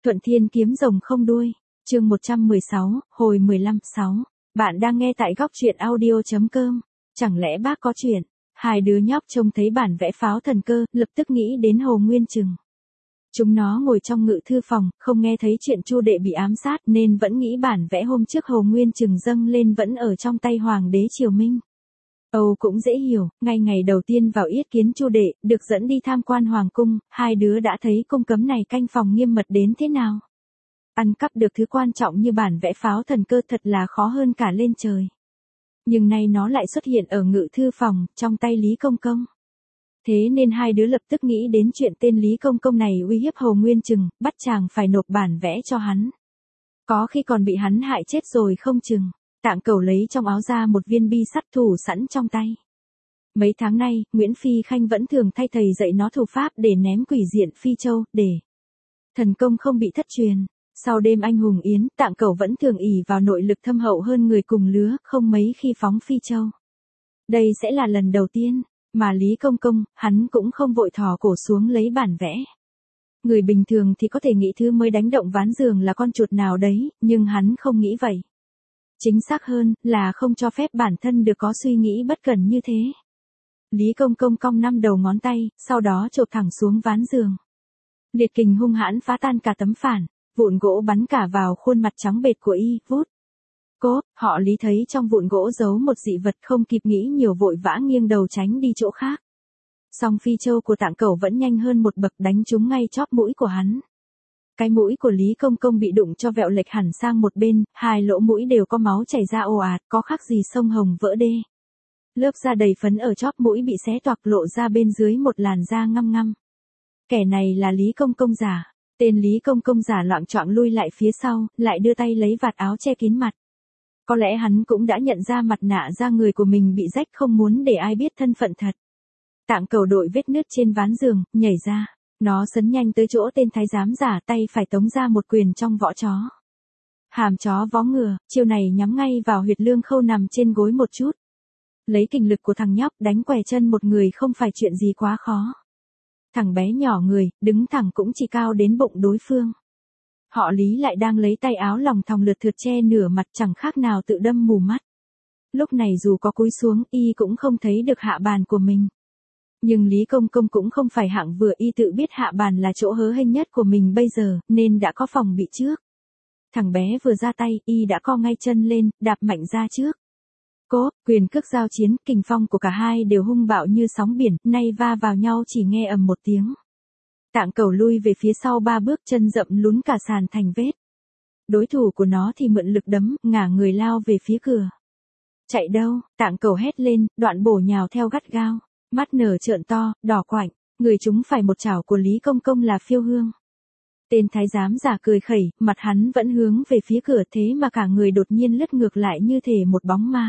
Thuận Thiên kiếm rồng không đuôi, chương 116, hồi 15/6. Bạn đang nghe tại góc truyện audio.com. Chẳng lẽ bác có chuyện? Hai đứa nhóc trông thấy bản vẽ pháo thần cơ, lập tức nghĩ đến Hồ Nguyên Trừng. Chúng nó ngồi trong ngự thư phòng, không nghe thấy chuyện Chu đệ bị ám sát nên vẫn nghĩ bản vẽ hôm trước Hồ Nguyên Trừng dâng lên vẫn ở trong tay Hoàng đế Triều Minh. Âu cũng dễ hiểu, ngay ngày đầu tiên vào yết kiến Chu đệ, được dẫn đi tham quan hoàng cung, hai đứa đã thấy cung cấm này canh phòng nghiêm mật đến thế nào. Ăn cắp được thứ quan trọng như bản vẽ pháo thần cơ thật là khó hơn cả lên trời. Nhưng nay nó lại xuất hiện ở ngự thư phòng, trong tay Lý Công Công. Thế nên hai đứa lập tức nghĩ đến chuyện tên Lý Công Công này uy hiếp Hồ Nguyên Trừng, bắt chàng phải nộp bản vẽ cho hắn. Có khi còn bị hắn hại chết rồi không chừng. Tạng Cẩu lấy trong áo ra một viên bi sắt thủ sẵn trong tay. Mấy tháng nay, Nguyễn Phi Khanh vẫn thường thay thầy dạy nó thủ pháp để ném quỷ diện Phi Châu, để thần công không bị thất truyền. Sau đêm anh hùng yến, Tạng Cẩu vẫn thường ỷ vào nội lực thâm hậu hơn người cùng lứa, không mấy khi phóng Phi Châu. Đây sẽ là lần đầu tiên mà Lý Công Công, hắn cũng không vội thò cổ xuống lấy bản vẽ. Người bình thường thì có thể nghĩ thứ mới đánh động ván giường là con chuột nào đấy, nhưng hắn không nghĩ vậy. Chính xác hơn là không cho phép bản thân được có suy nghĩ bất cẩn như thế. Lý Công Công cong 5 đầu ngón tay, sau đó chộp thẳng xuống ván giường. Liệt kình hung hãn phá tan cả tấm phản, vụn gỗ bắn cả vào khuôn mặt trắng bệch của y, vút. Cố, họ Lý thấy trong vụn gỗ giấu một dị vật, không kịp nghĩ nhiều vội vã nghiêng đầu tránh đi chỗ khác. Song Phi Châu của Tạng Cẩu vẫn nhanh hơn một bậc, đánh trúng ngay chóp mũi của hắn. Cái mũi của Lý Công Công bị đụng cho vẹo lệch hẳn sang một bên, hai lỗ mũi đều có máu chảy ra ồ ạt, có khác gì sông Hồng vỡ đê. Lớp da đầy phấn ở chóp mũi bị xé toạc, lộ ra bên dưới một làn da ngăm ngăm. Kẻ này là Lý Công Công giả. Tên Lý Công Công giả loạng choạng lui lại phía sau, lại đưa tay lấy vạt áo che kín mặt. Có lẽ hắn cũng đã nhận ra mặt nạ da người của mình bị rách, không muốn để ai biết thân phận thật. Tạng Cẩu đội vết nứt trên ván giường, nhảy ra. Nó sấn nhanh tới chỗ tên thái giám giả, tay phải tống ra một quyền trong võ chó. Hàm chó vó ngựa, chiêu này nhắm ngay vào huyệt lương khâu nằm trên gối một chút. Lấy kình lực của thằng nhóc đánh què chân một người không phải chuyện gì quá khó. Thằng bé nhỏ người, đứng thẳng cũng chỉ cao đến bụng đối phương. Họ Lý lại đang lấy tay áo lòng thòng lượt thượt che nửa mặt, chẳng khác nào tự đâm mù mắt. Lúc này dù có cúi xuống, y cũng không thấy được hạ bàn của mình. Nhưng Lý Công Công cũng không phải hạng vừa, y tự biết hạ bàn là chỗ hớ hênh nhất của mình bây giờ, nên đã có phòng bị trước. Thằng bé vừa ra tay, y đã co ngay chân lên, đạp mạnh ra trước. Cố, quyền cước giao chiến, kình phong của cả hai đều hung bạo như sóng biển, nay va vào nhau chỉ nghe ầm một tiếng. Tạng Cẩu lui về phía sau 3 bước, chân rậm lún cả sàn thành vết. Đối thủ của nó thì mượn lực đấm, ngả người lao về phía cửa. Chạy đâu? Tạng Cẩu hét lên, đoạn bổ nhào theo gắt gao. Mắt nở trợn to, đỏ quạnh, người chúng phải một chảo của Lý Công Công là Phiêu Hương. Tên thái giám giả cười khẩy, mặt hắn vẫn hướng về phía cửa, thế mà cả người đột nhiên lướt ngược lại như thể một bóng ma.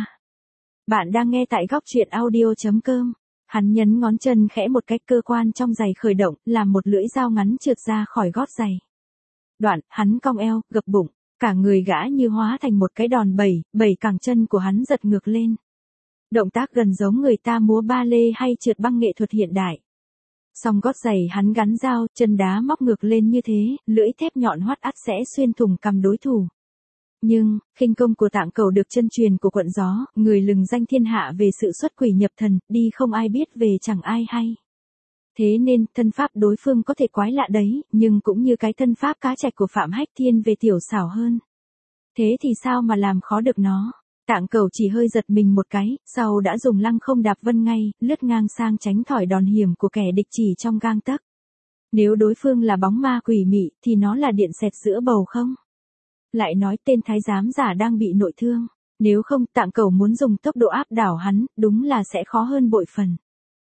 Bạn đang nghe tại góc truyện audio.com. Hắn nhấn ngón chân khẽ một cách, cơ quan trong giày khởi động, làm một lưỡi dao ngắn trượt ra khỏi gót giày. Đoạn, hắn cong eo, gập bụng, cả người gã như hóa thành một cái đòn bẩy, cẳng chân của hắn giật ngược lên. Động tác gần giống người ta múa ba lê hay trượt băng nghệ thuật hiện đại. Song gót giày hắn gắn dao, chân đá móc ngược lên như thế, lưỡi thép nhọn hoắt ắt sẽ xuyên thủng cằm đối thủ. Nhưng, khinh công của Tạng Cẩu được chân truyền của Quận Gió, người lừng danh thiên hạ về sự xuất quỷ nhập thần, đi không ai biết về chẳng ai hay. Thế nên, thân pháp đối phương có thể quái lạ đấy, nhưng cũng như cái thân pháp cá trạch của Phạm Hách Thiên về tiểu xảo hơn. Thế thì sao mà làm khó được nó? Tạng Cẩu chỉ hơi giật mình một cái, sau đã dùng lăng không đạp vân ngay, lướt ngang sang tránh thỏi đòn hiểm của kẻ địch chỉ trong gang tấc. Nếu đối phương là bóng ma quỷ mị, thì nó là điện xẹt giữa bầu không? Lại nói tên thái giám giả đang bị nội thương. Nếu không, Tạng Cẩu muốn dùng tốc độ áp đảo hắn, đúng là sẽ khó hơn bội phần.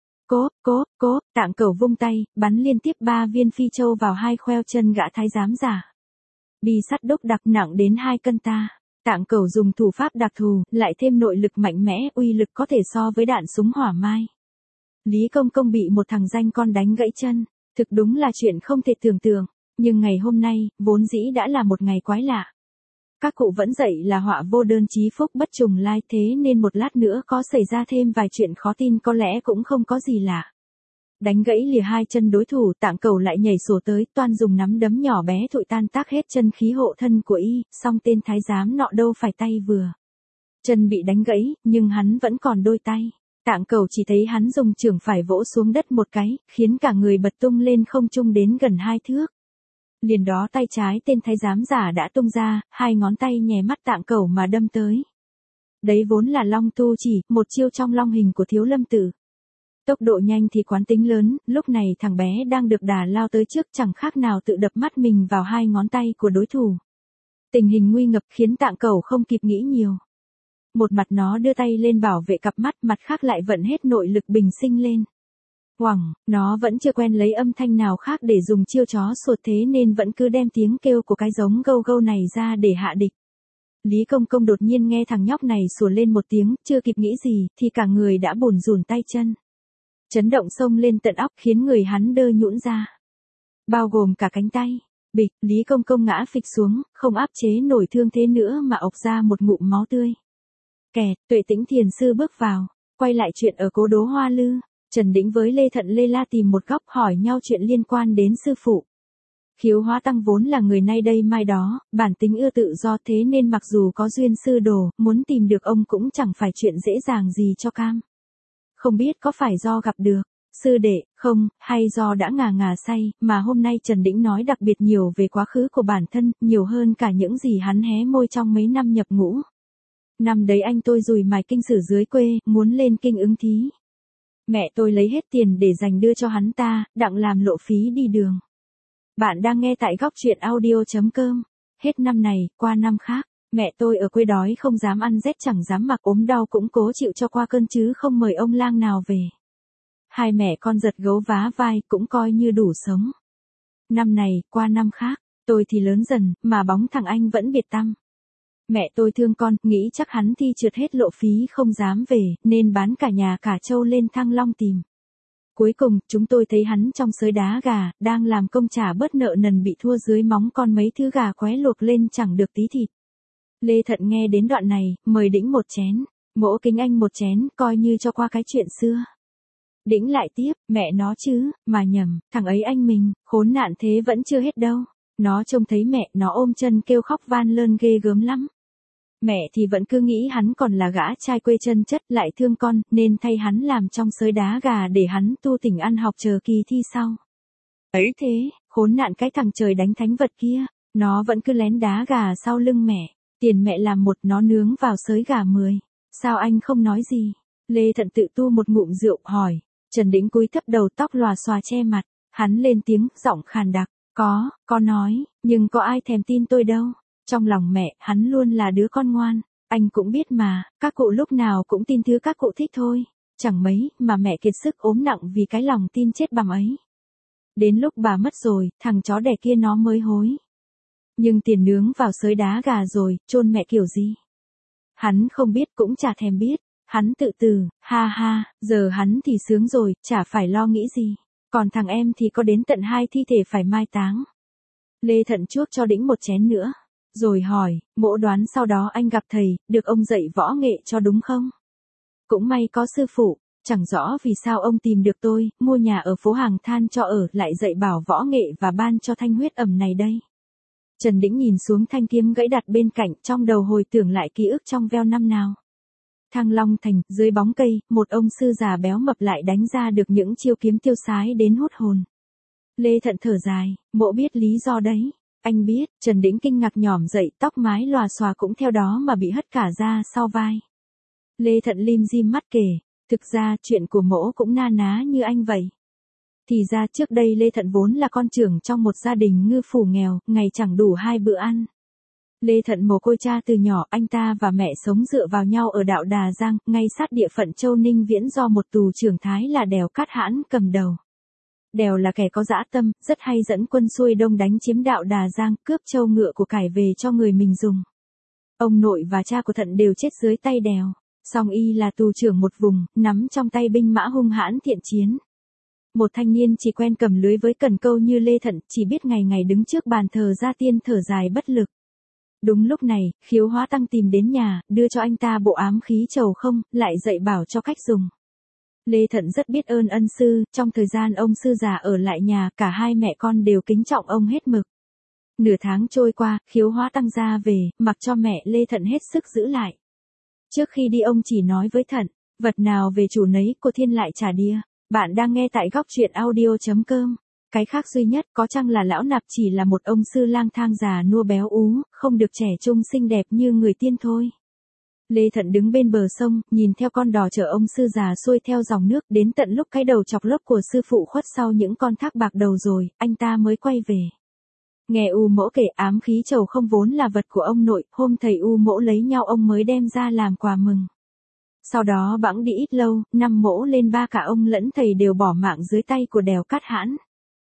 Cố, Tạng Cẩu vung tay, bắn liên tiếp 3 viên Phi Châu vào hai khoeo chân gã thái giám giả. Bi sắt đúc đặc nặng đến 2 cân ta. Tạng Cẩu dùng thủ pháp đặc thù, lại thêm nội lực mạnh mẽ, uy lực có thể so với đạn súng hỏa mai. Lý Công Công bị một thằng danh con đánh gãy chân, thực đúng là chuyện không thể tưởng tượng, nhưng ngày hôm nay, vốn dĩ đã là một ngày quái lạ. Các cụ vẫn dạy là họa vô đơn chí phúc bất trùng lai, thế nên một lát nữa có xảy ra thêm vài chuyện khó tin có lẽ cũng không có gì lạ. đánh gãy lìa hai chân đối thủ, Tạng Cẩu lại nhảy sổ tới, toan dùng nắm đấm nhỏ bé thụi tan tác hết chân khí hộ thân của y, song tên thái giám nọ đâu phải tay vừa. Chân bị đánh gãy, nhưng hắn vẫn còn đôi tay. Tạng Cẩu chỉ thấy hắn dùng chưởng phải vỗ xuống đất một cái, khiến cả người bật tung lên không trung đến gần 2 thước. Liền đó tay trái tên thái giám giả đã tung ra, 2 ngón tay nhè mắt Tạng Cẩu mà đâm tới. Đấy vốn là Long Tu Chỉ, một chiêu trong long hình của Thiếu Lâm Tự. Tốc độ nhanh thì quán tính lớn, lúc này thằng bé đang được đà lao tới trước chẳng khác nào tự đập mắt mình vào 2 ngón tay của đối thủ. Tình hình nguy ngập khiến Tạng Cẩu không kịp nghĩ nhiều. Một mặt nó đưa tay lên bảo vệ cặp mắt, mặt khác lại vận hết nội lực bình sinh lên. Hoằng, nó vẫn chưa quen lấy âm thanh nào khác để dùng chiêu chó sột thế nên vẫn cứ đem tiếng kêu của cái giống gâu gâu này ra để hạ địch. Lý Công Công đột nhiên nghe thằng nhóc này sủa lên một tiếng, chưa kịp nghĩ gì thì cả người đã bủn rủn tay chân. Chấn động xông lên tận óc khiến người hắn đơ nhũn ra. Bao gồm cả cánh tay. Bịch, Lý Công Công ngã phịch xuống, không áp chế nổi thương thế nữa mà ộc ra một ngụm máu tươi. Kẹt, Tuệ Tĩnh Thiền sư bước vào, quay lại chuyện ở Cố Đố Hoa Lư. Trần Đĩnh với Lê Thận Lê La tìm một góc hỏi nhau chuyện liên quan đến sư phụ. Khiếu Hóa Tăng vốn là người nay đây mai đó, bản tính ưa tự do thế nên mặc dù có duyên sư đồ, muốn tìm được ông cũng chẳng phải chuyện dễ dàng gì cho cam. Không biết có phải do gặp được sư đệ, không, hay do đã ngà say, mà hôm nay Trần Đĩnh nói đặc biệt nhiều về quá khứ của bản thân, nhiều hơn cả những gì hắn hé môi trong mấy năm nhập ngũ. Năm đấy anh tôi dùi mài kinh sử dưới quê, muốn lên kinh ứng thí. Mẹ tôi lấy hết tiền để dành đưa cho hắn ta, đặng làm lộ phí đi đường. Bạn đang nghe tại góc truyện audio.com. Hết năm này, qua năm khác, mẹ tôi ở quê đói không dám ăn rét chẳng dám mặc, ốm đau cũng cố chịu cho qua cơn chứ không mời ông lang nào về. Hai mẹ con giật gấu vá vai cũng coi như đủ sống. Năm này, qua năm khác, tôi thì lớn dần, mà bóng thằng anh vẫn biệt tăm. Mẹ tôi thương con, nghĩ chắc hắn thi trượt hết lộ phí không dám về, nên bán cả nhà cả trâu lên Thăng Long tìm. Cuối cùng, chúng tôi thấy hắn trong xới đá gà, đang làm công trả bớt nợ nần bị thua dưới móng con mấy thứ gà qué luộc lên chẳng được tí thịt. Lê Thận nghe đến đoạn này, mời Đĩnh một chén, Mỗ kính anh một chén, coi như cho qua cái chuyện xưa. Đĩnh lại tiếp, mẹ nó chứ, mà nhầm, thằng ấy anh mình, khốn nạn thế vẫn chưa hết đâu. Nó trông thấy mẹ, nó ôm chân kêu khóc van lơn ghê gớm lắm. Mẹ thì vẫn cứ nghĩ hắn còn là gã trai quê chân chất, lại thương con, nên thay hắn làm trong xới đá gà để hắn tu tỉnh ăn học chờ kỳ thi sau. Ấy thế, khốn nạn cái thằng trời đánh thánh vật kia, nó vẫn cứ lén đá gà sau lưng mẹ, tiền mẹ làm một nó nướng vào xới gà 10. Sao anh không nói gì? Lê Thận tự tu một ngụm rượu hỏi. Trần Đĩnh cúi thấp đầu, tóc lòa xòa che mặt, hắn lên tiếng, giọng khàn đặc, có nói, nhưng có ai thèm tin tôi đâu. Trong lòng mẹ, hắn luôn là đứa con ngoan, anh cũng biết mà, các cụ lúc nào cũng tin thứ các cụ thích thôi. Chẳng mấy, mà mẹ kiệt sức ốm nặng vì cái lòng tin chết bằm ấy. Đến lúc bà mất rồi, thằng chó đẻ kia nó mới hối. Nhưng tiền nướng vào xới đá gà rồi, chôn mẹ kiểu gì? Hắn không biết cũng chả thèm biết, hắn tự tử, ha ha, giờ hắn thì sướng rồi, chả phải lo nghĩ gì. Còn thằng em thì có đến tận 2 thi thể phải mai táng. Lê Thận chuốc cho Đĩnh một chén nữa. Rồi hỏi, Mỗ đoán sau đó anh gặp thầy, được ông dạy võ nghệ cho đúng không? Cũng may có sư phụ, chẳng rõ vì sao ông tìm được tôi, mua nhà ở phố Hàng Than cho ở, lại dạy bảo võ nghệ và ban cho thanh huyết ẩm này đây. Trần Đĩnh nhìn xuống thanh kiếm gãy đặt bên cạnh, trong đầu hồi tưởng lại ký ức trong veo năm nào. Thăng Long Thành, dưới bóng cây, một ông sư già béo mập lại đánh ra được những chiêu kiếm tiêu sái đến hút hồn. Lê Thận thở dài, Mỗ biết lý do đấy. Anh biết, Trần Đĩnh kinh ngạc nhỏm dậy, tóc mái lòa xòa cũng theo đó mà bị hất cả ra sau vai. Lê Thận lim dim mắt kể, thực ra chuyện của Mỗ cũng na ná như anh vậy. Thì ra trước đây Lê Thận vốn là con trưởng trong một gia đình ngư phủ nghèo, ngày chẳng đủ 2 bữa ăn. Lê Thận mồ côi cha từ nhỏ, anh ta và mẹ sống dựa vào nhau ở đạo Đà Giang, ngay sát địa phận Châu Ninh Viễn do một tù trưởng Thái là Đèo Cát Hãn cầm đầu. Đèo là kẻ có dã tâm, rất hay dẫn quân xuôi đông đánh chiếm đạo Đà Giang, cướp trâu ngựa của cải về cho người mình dùng. Ông nội và cha của Thận đều chết dưới tay Đèo, song y là tù trưởng một vùng, nắm trong tay binh mã hung hãn thiện chiến. Một thanh niên chỉ quen cầm lưới với cần câu như Lê Thận, chỉ biết ngày ngày đứng trước bàn thờ gia tiên thở dài bất lực. Đúng lúc này, Khiếu Hóa Tăng tìm đến nhà, đưa cho anh ta bộ ám khí trầu không, lại dạy bảo cho cách dùng. Lê Thận rất biết ơn ân sư, trong thời gian ông sư già ở lại nhà, cả hai mẹ con đều kính trọng ông hết mực. Nửa tháng trôi qua, Khiếu Hóa tăng gia về, mặc cho mẹ Lê Thận hết sức giữ lại. Trước khi đi ông chỉ nói với Thận, vật nào về chủ nấy, cô thiên lại trả đia. Bạn đang nghe tại góc truyện audio.com. Cái khác duy nhất có chăng là lão nạp chỉ là một ông sư lang thang già nua béo ú, không được trẻ trung xinh đẹp như người tiên thôi. Lê Thận đứng bên bờ sông, nhìn theo con đò chở ông sư già xuôi theo dòng nước, đến tận lúc cái đầu chọc lốc của sư phụ khuất sau những con thác bạc đầu rồi, anh ta mới quay về. Nghe U Mỗ kể, ám khí trầu không vốn là vật của ông nội, hôm thầy U Mỗ lấy nhau ông mới đem ra làm quà mừng. Sau đó bẵng đi ít lâu, năm Mỗ lên ba cả ông lẫn thầy đều bỏ mạng dưới tay của Đèo Cát Hãn.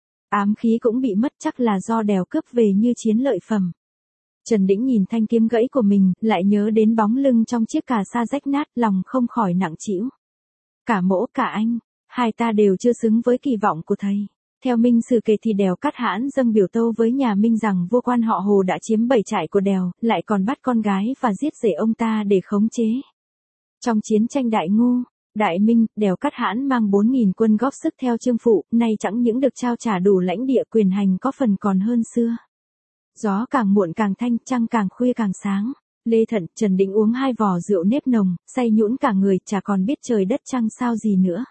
Ám khí cũng bị mất, chắc là do Đèo cướp về như chiến lợi phẩm. Trần Đĩnh nhìn thanh kiếm gãy của mình, lại nhớ đến bóng lưng trong chiếc cà sa rách nát, lòng không khỏi nặng trĩu. Cả Mỗ cả anh, hai ta đều chưa xứng với kỳ vọng của thầy. Theo Minh Sử kể thì Đèo Cát Hãn dâng biểu tâu với nhà Minh rằng vua quan họ Hồ đã chiếm 7 trại của Đèo, lại còn bắt con gái và giết rể ông ta để khống chế. Trong chiến tranh Đại Ngô, Đại Minh, Đèo Cát Hãn mang 4.000 quân góp sức theo Trương Phụ, nay chẳng những được trao trả đủ lãnh địa, quyền hành có phần còn hơn xưa. Gió càng muộn càng thanh, trăng càng khuya càng sáng. Lê Thận, Trần Đĩnh uống 2 vò rượu nếp nồng, say nhũn cả người, chả còn biết trời đất trăng sao gì nữa.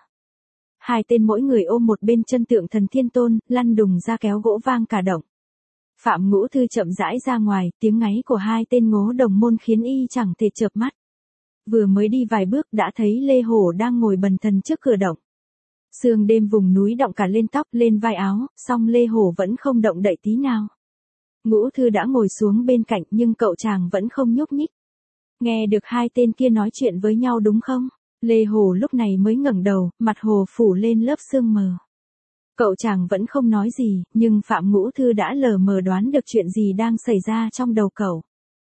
Hai tên mỗi người ôm một bên chân tượng thần Thiên Tôn, lăn đùng ra kéo gỗ vang cả động. Phạm Ngũ Thư chậm rãi ra ngoài, tiếng ngáy của hai tên ngố đồng môn khiến y chẳng thể chợp mắt. Vừa mới đi vài bước đã thấy Lê Hổ đang ngồi bần thần trước cửa động. Sương đêm vùng núi động cả lên tóc, lên vai áo, song Lê Hổ vẫn không động đậy tí nào. Ngũ Thư đã ngồi xuống bên cạnh nhưng cậu chàng vẫn không nhúc nhích. Nghe được hai tên kia nói chuyện với nhau đúng không? Lê Hổ lúc này mới ngẩng đầu, mặt Hồ phủ lên lớp sương mờ. Cậu chàng vẫn không nói gì, nhưng Phạm Ngũ Thư đã lờ mờ đoán được chuyện gì đang xảy ra trong đầu cậu.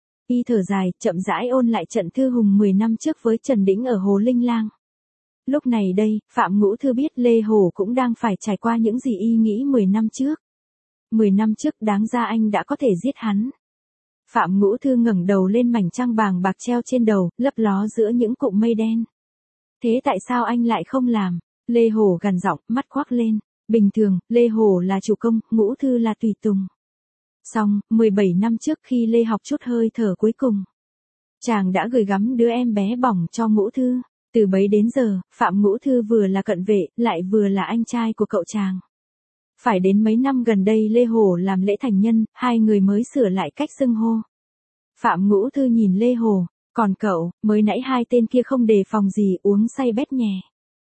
Y thở dài, chậm rãi ôn lại trận thư hùng 10 năm trước với Trần Đĩnh ở Hồ Linh Lang. Lúc này đây, Phạm Ngũ Thư biết Lê Hổ cũng đang phải trải qua những gì y nghĩ 10 năm trước. 10 năm trước đáng ra anh đã có thể giết hắn. Phạm Ngũ Thư ngẩng đầu lên mảnh trăng vàng bạc treo trên đầu, lấp ló giữa những cụm mây đen. Thế tại sao anh lại không làm? Lê Hổ gằn giọng, mắt khoác lên. Bình thường, Lê Hổ là chủ công, Ngũ Thư là tùy tùng. Xong, 17 năm trước khi Lê học chút hơi thở cuối cùng, chàng đã gửi gắm đứa em bé bỏng cho Ngũ Thư. Từ bấy đến giờ, Phạm Ngũ Thư vừa là cận vệ, lại vừa là anh trai của cậu chàng. Phải đến mấy năm gần đây Lê Hổ làm lễ thành nhân, hai người mới sửa lại cách xưng hô. Phạm Ngũ Thư nhìn Lê Hổ, còn cậu, mới nãy hai tên kia không đề phòng gì, uống say bét nhè.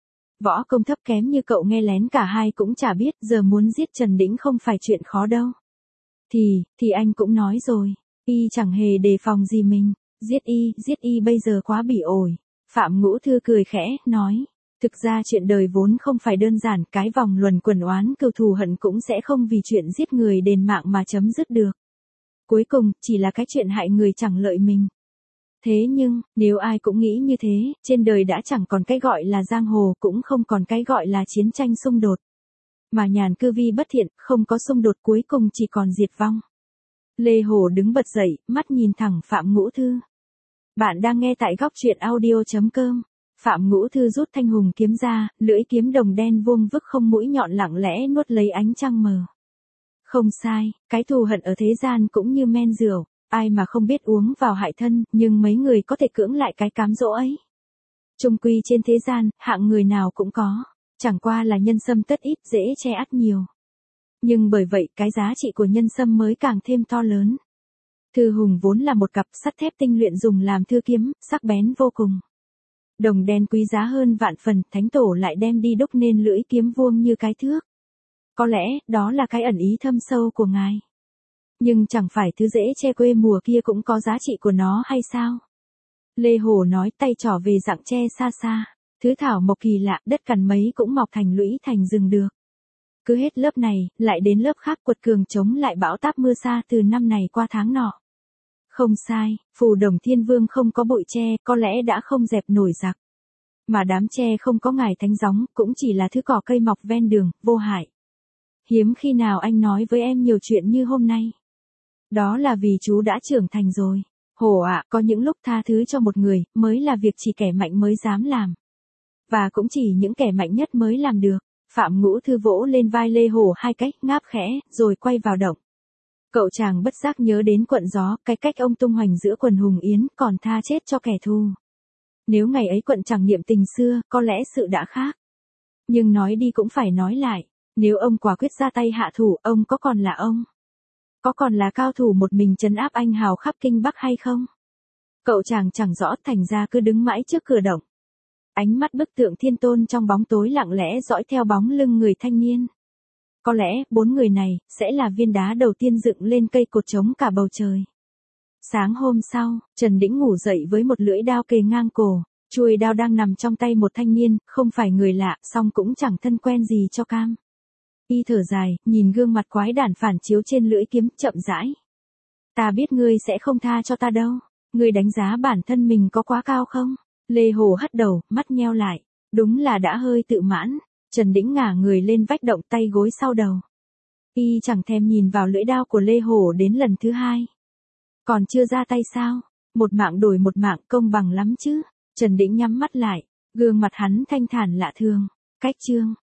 Võ công thấp kém như cậu nghe lén cả hai cũng chả biết, giờ muốn giết Trần Đĩnh không phải chuyện khó đâu. Thì anh cũng nói rồi, y chẳng hề đề phòng gì mình, giết y bây giờ quá bỉ ổi. Phạm Ngũ Thư cười khẽ, nói, thực ra chuyện đời vốn không phải đơn giản, cái vòng luẩn quẩn oán cừu thù hận cũng sẽ không vì chuyện giết người đền mạng mà chấm dứt được. Cuối cùng, chỉ là cái chuyện hại người chẳng lợi mình. Thế nhưng, nếu ai cũng nghĩ như thế, trên đời đã chẳng còn cái gọi là giang hồ, cũng không còn cái gọi là chiến tranh xung đột. Mà nhàn cư vi bất thiện, không có xung đột cuối cùng chỉ còn diệt vong. Lê Hổ đứng bật dậy, mắt nhìn thẳng Phạm Ngũ Thư. Bạn đang nghe tại góc truyện audio.com. Phạm Ngũ Thư rút thanh hùng kiếm ra, lưỡi kiếm đồng đen vuông vức không mũi nhọn lặng lẽ nuốt lấy ánh trăng mờ. Không sai, cái thù hận ở thế gian cũng như men rượu, ai mà không biết uống vào hại thân, nhưng mấy người có thể cưỡng lại cái cám dỗ ấy. Chung quy trên thế gian, hạng người nào cũng có, chẳng qua là nhân sâm tất ít, dễ che ắt nhiều. Nhưng bởi vậy, cái giá trị của nhân sâm mới càng thêm to lớn. Thư hùng vốn là một cặp sắt thép tinh luyện dùng làm thư kiếm, sắc bén vô cùng. Đồng đen quý giá hơn vạn phần, thánh tổ lại đem đi đúc nên lưỡi kiếm vuông như cái thước. Có lẽ, đó là cái ẩn ý thâm sâu của ngài. Nhưng chẳng phải thứ dễ che quê mùa kia cũng có giá trị của nó hay sao? Lê Hổ nói, tay trỏ về dạng tre xa xa. Thứ thảo mộc kỳ lạ, đất cằn mấy cũng mọc thành lũy thành rừng được. Cứ hết lớp này, lại đến lớp khác, quật cường chống lại bão táp mưa xa từ năm này qua tháng nọ. Không sai, Phù Đồng Thiên Vương không có bụi tre, có lẽ đã không dẹp nổi giặc. Mà đám tre không có ngài thánh gióng, cũng chỉ là thứ cỏ cây mọc ven đường, vô hại. Hiếm khi nào anh nói với em nhiều chuyện như hôm nay. Đó là vì chú đã trưởng thành rồi. Hổ ạ, có những lúc tha thứ cho một người, mới là việc chỉ kẻ mạnh mới dám làm. Và cũng chỉ những kẻ mạnh nhất mới làm được. Phạm Ngũ Thư vỗ lên vai Lê Hổ hai cái, ngáp khẽ, rồi quay vào động. Cậu chàng bất giác nhớ đến Quận Gió, cái cách ông tung hoành giữa quần hùng yến, còn tha chết cho kẻ thù. Nếu ngày ấy Quận chẳng niệm tình xưa, có lẽ sự đã khác. Nhưng nói đi cũng phải nói lại, nếu ông quả quyết ra tay hạ thủ, ông có còn là ông? Có còn là cao thủ một mình trấn áp anh hào khắp Kinh Bắc hay không? Cậu chàng chẳng rõ, thành ra cứ đứng mãi trước cửa động. Ánh mắt bức tượng Thiên Tôn trong bóng tối lặng lẽ dõi theo bóng lưng người thanh niên. Có lẽ, 4 người này, sẽ là viên đá đầu tiên dựng lên cây cột chống cả bầu trời. Sáng hôm sau, Trần Đĩnh ngủ dậy với một lưỡi đao kề ngang cổ, chuôi đao đang nằm trong tay một thanh niên, không phải người lạ, song cũng chẳng thân quen gì cho cam. Y thở dài, nhìn gương mặt quái đản phản chiếu trên lưỡi kiếm, chậm rãi. Ta biết ngươi sẽ không tha cho ta đâu. Ngươi đánh giá bản thân mình có quá cao không? Lê Hồ hất đầu, mắt nheo lại. Đúng là đã hơi tự mãn. Trần Đĩnh ngả người lên vách động, tay gối sau đầu. Y chẳng thèm nhìn vào lưỡi đao của Lê Hổ đến lần thứ hai. Còn chưa ra tay sao? Một mạng đổi một mạng, công bằng lắm chứ. Trần Đĩnh nhắm mắt lại, gương mặt hắn thanh thản lạ thường. Cách chương